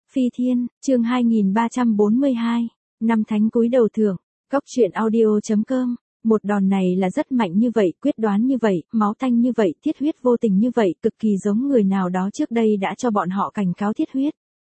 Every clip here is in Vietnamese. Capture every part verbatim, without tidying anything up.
Phi Thiên, chương hai nghìn ba trăm bốn mươi hai, năm thánh cúi đầu thưởng, Cóc truyện audio chấm com. Một đòn này là rất mạnh như vậy, quyết đoán như vậy, máu tanh như vậy, thiết huyết vô tình như vậy, cực kỳ giống người nào đó trước đây đã cho bọn họ cảnh cáo thiết huyết.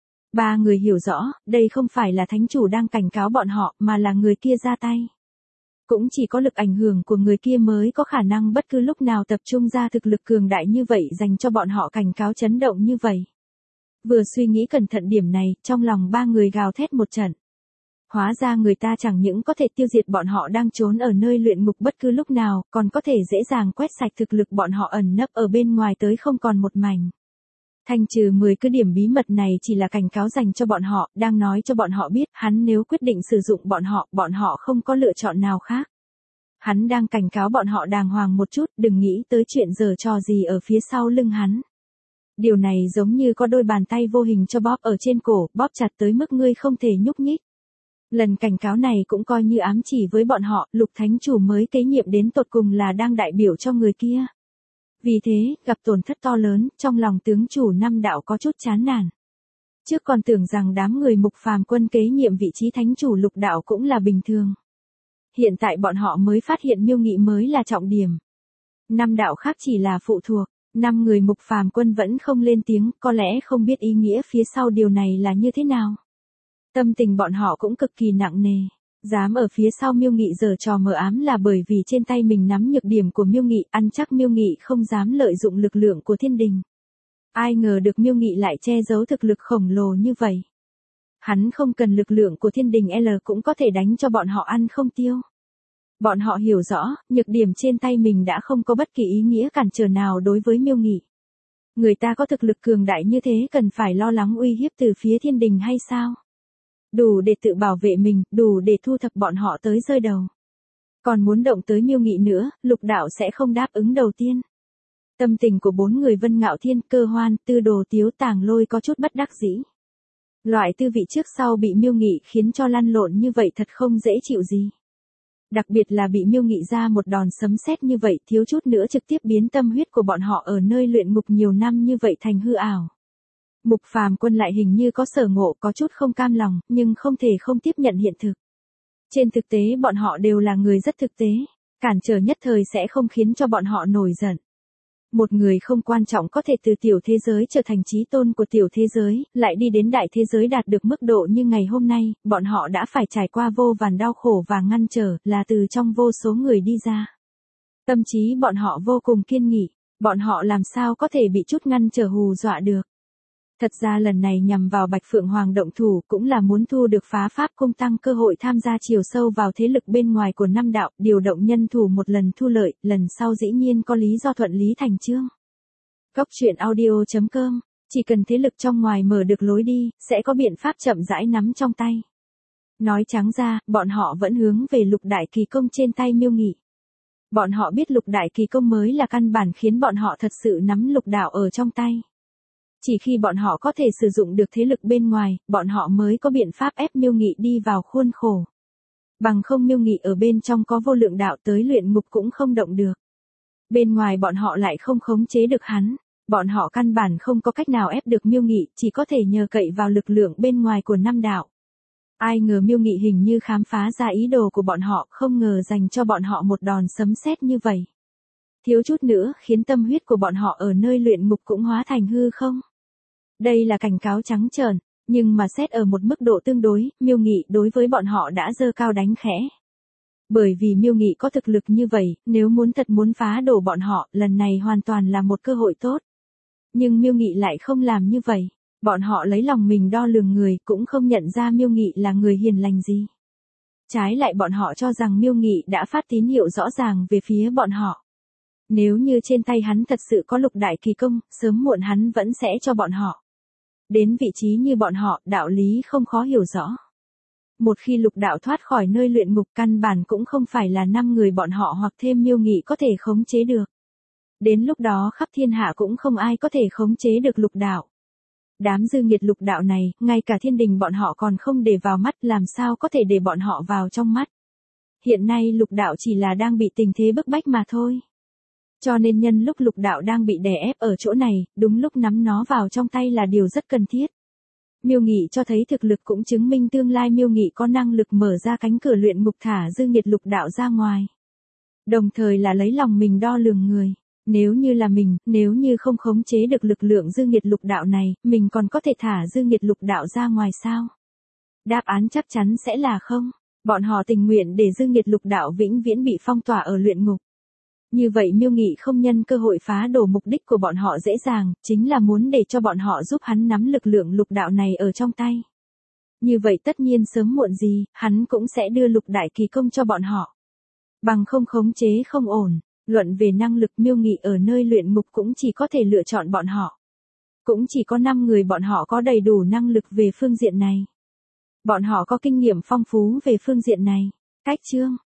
Ba người hiểu rõ, đây không phải là thánh chủ đang cảnh cáo bọn họ, mà là người kia ra tay. Cũng chỉ có lực ảnh hưởng của người kia mới có khả năng bất cứ lúc nào tập trung ra thực lực cường đại như vậy dành cho bọn họ cảnh cáo chấn động như vậy. Vừa suy nghĩ cẩn thận điểm này, trong lòng ba người gào thét một trận. Hóa ra người ta chẳng những có thể tiêu diệt bọn họ đang trốn ở nơi luyện ngục bất cứ lúc nào, còn có thể dễ dàng quét sạch thực lực bọn họ ẩn nấp ở bên ngoài tới không còn một mảnh. Thanh trừ mười cái điểm bí mật này chỉ là cảnh cáo dành cho bọn họ, đang nói cho bọn họ biết, hắn nếu quyết định sử dụng bọn họ, bọn họ không có lựa chọn nào khác. Hắn đang cảnh cáo bọn họ đàng hoàng một chút, đừng nghĩ tới chuyện giở trò gì ở phía sau lưng hắn. Điều này giống như có đôi bàn tay vô hình cho bóp ở trên cổ, bóp chặt tới mức ngươi không thể nhúc nhích. Lần cảnh cáo này cũng coi như ám chỉ với bọn họ, Lục Thánh Chủ mới kế nhiệm đến tột cùng là đang đại biểu cho người kia. Vì thế, gặp tổn thất to lớn, trong lòng tướng chủ năm đạo có chút chán nản. Trước còn tưởng rằng đám người Mục Phàm quân kế nhiệm vị trí Thánh Chủ Lục đạo cũng là bình thường. Hiện tại bọn họ mới phát hiện Miêu Nghị mới là trọng điểm. Năm đạo khác chỉ là phụ thuộc. Năm người Mục Phàm quân vẫn không lên tiếng, có lẽ không biết ý nghĩa phía sau điều này là như thế nào. Tâm tình bọn họ cũng cực kỳ nặng nề. Dám ở phía sau Miêu Nghị giở trò mờ ám là bởi vì trên tay mình nắm nhược điểm của Miêu Nghị, ăn chắc Miêu Nghị không dám lợi dụng lực lượng của thiên đình. Ai ngờ được Miêu Nghị lại che giấu thực lực khổng lồ như vậy. Hắn không cần lực lượng của thiên đình L cũng có thể đánh cho bọn họ ăn không tiêu. Bọn họ hiểu rõ, nhược điểm trên tay mình đã không có bất kỳ ý nghĩa cản trở nào đối với Miêu Nghị. Người ta có thực lực cường đại như thế cần phải lo lắng uy hiếp từ phía thiên đình hay sao? Đủ để tự bảo vệ mình, đủ để thu thập bọn họ tới rơi đầu. Còn muốn động tới Miêu Nghị nữa, Lục đạo sẽ không đáp ứng đầu tiên. Tâm tình của bốn người Vân Ngạo Thiên, Cơ Hoan, Tư Đồ Tiếu Tàng Lôi có chút bất đắc dĩ. Loại tư vị trước sau bị Miêu Nghị khiến cho lăn lộn như vậy thật không dễ chịu gì. Đặc biệt là bị Miêu Nghị ra một đòn sấm sét như vậy, thiếu chút nữa trực tiếp biến tâm huyết của bọn họ ở nơi luyện ngục nhiều năm như vậy thành hư ảo. Mục Phàm quân lại hình như có sở ngộ, có chút không cam lòng, nhưng không thể không tiếp nhận hiện thực. Trên thực tế bọn họ đều là người rất thực tế, cản trở nhất thời sẽ không khiến cho bọn họ nổi giận. Một người không quan trọng có thể từ tiểu thế giới trở thành chí tôn của tiểu thế giới, lại đi đến đại thế giới đạt được mức độ như ngày hôm nay, bọn họ đã phải trải qua vô vàn đau khổ và ngăn trở, là từ trong vô số người đi ra. Tâm trí bọn họ vô cùng kiên nghị, bọn họ làm sao có thể bị chút ngăn trở hù dọa được. Thật ra lần này nhằm vào Bạch Phượng Hoàng động thủ cũng là muốn thu được Phá Pháp Cung tăng cơ hội tham gia chiều sâu vào thế lực bên ngoài của năm đạo, điều động nhân thủ một lần thu lợi, lần sau dĩ nhiên có lý do thuận lý thành chương. Cóc truyện audio chấm com, chỉ cần thế lực trong ngoài mở được lối đi, sẽ có biện pháp chậm rãi nắm trong tay. Nói trắng ra, bọn họ vẫn hướng về Lục Đại Kỳ Công trên tay Miêu Nghị. Bọn họ biết Lục Đại Kỳ Công mới là căn bản khiến bọn họ thật sự nắm lục đạo ở trong tay. Chỉ khi bọn họ có thể sử dụng được thế lực bên ngoài, bọn họ mới có biện pháp ép Miêu Nghị đi vào khuôn khổ. Bằng không Miêu Nghị ở bên trong có vô lượng đạo tới luyện ngục cũng không động được. Bên ngoài bọn họ lại không khống chế được hắn, bọn họ căn bản không có cách nào ép được Miêu Nghị, chỉ có thể nhờ cậy vào lực lượng bên ngoài của năm đạo. Ai ngờ Miêu Nghị hình như khám phá ra ý đồ của bọn họ, không ngờ dành cho bọn họ một đòn sấm sét như vậy. Thiếu chút nữa khiến tâm huyết của bọn họ ở nơi luyện ngục cũng hóa thành hư không. Đây là cảnh cáo trắng trợn, nhưng mà xét ở một mức độ tương đối, Miêu Nghị đối với bọn họ đã giơ cao đánh khẽ. Bởi vì Miêu Nghị có thực lực như vậy, nếu muốn thật muốn phá đổ bọn họ, lần này hoàn toàn là một cơ hội tốt. Nhưng Miêu Nghị lại không làm như vậy, bọn họ lấy lòng mình đo lường người, cũng không nhận ra Miêu Nghị là người hiền lành gì. Trái lại bọn họ cho rằng Miêu Nghị đã phát tín hiệu rõ ràng về phía bọn họ. Nếu như trên tay hắn thật sự có Lục Đại Kỳ Công, sớm muộn hắn vẫn sẽ cho bọn họ. Đến vị trí như bọn họ, đạo lý không khó hiểu rõ. Một khi Lục đạo thoát khỏi nơi luyện ngục, căn bản cũng không phải là năm người bọn họ hoặc thêm Miêu Nghị có thể khống chế được. Đến lúc đó khắp thiên hạ cũng không ai có thể khống chế được Lục đạo. Đám dư nghiệt Lục đạo này, ngay cả thiên đình bọn họ còn không để vào mắt, làm sao có thể để bọn họ vào trong mắt. Hiện nay Lục đạo chỉ là đang bị tình thế bức bách mà thôi. Cho nên nhân lúc Lục đạo đang bị đè ép ở chỗ này, đúng lúc nắm nó vào trong tay là điều rất cần thiết. Miêu Nghị cho thấy thực lực cũng chứng minh tương lai Miêu Nghị có năng lực mở ra cánh cửa luyện ngục thả dư nghiệt lục đạo ra ngoài. Đồng thời là lấy lòng mình đo lường người. Nếu như là mình, nếu như không khống chế được lực lượng dư nghiệt lục đạo này, mình còn có thể thả dư nghiệt lục đạo ra ngoài sao? Đáp án chắc chắn sẽ là không. Bọn họ tình nguyện để dư nghiệt lục đạo vĩnh viễn bị phong tỏa ở luyện ngục. Như vậy Miêu Nghị không nhân cơ hội phá đổ mục đích của bọn họ dễ dàng, chính là muốn để cho bọn họ giúp hắn nắm lực lượng lục đạo này ở trong tay. Như vậy tất nhiên sớm muộn gì, hắn cũng sẽ đưa lục đại kỳ công cho bọn họ. Bằng không khống chế không ổn, luận về năng lực Miêu Nghị ở nơi luyện ngục cũng chỉ có thể lựa chọn bọn họ. Cũng chỉ có năm người bọn họ có đầy đủ năng lực về phương diện này. Bọn họ có kinh nghiệm phong phú về phương diện này. Cách chương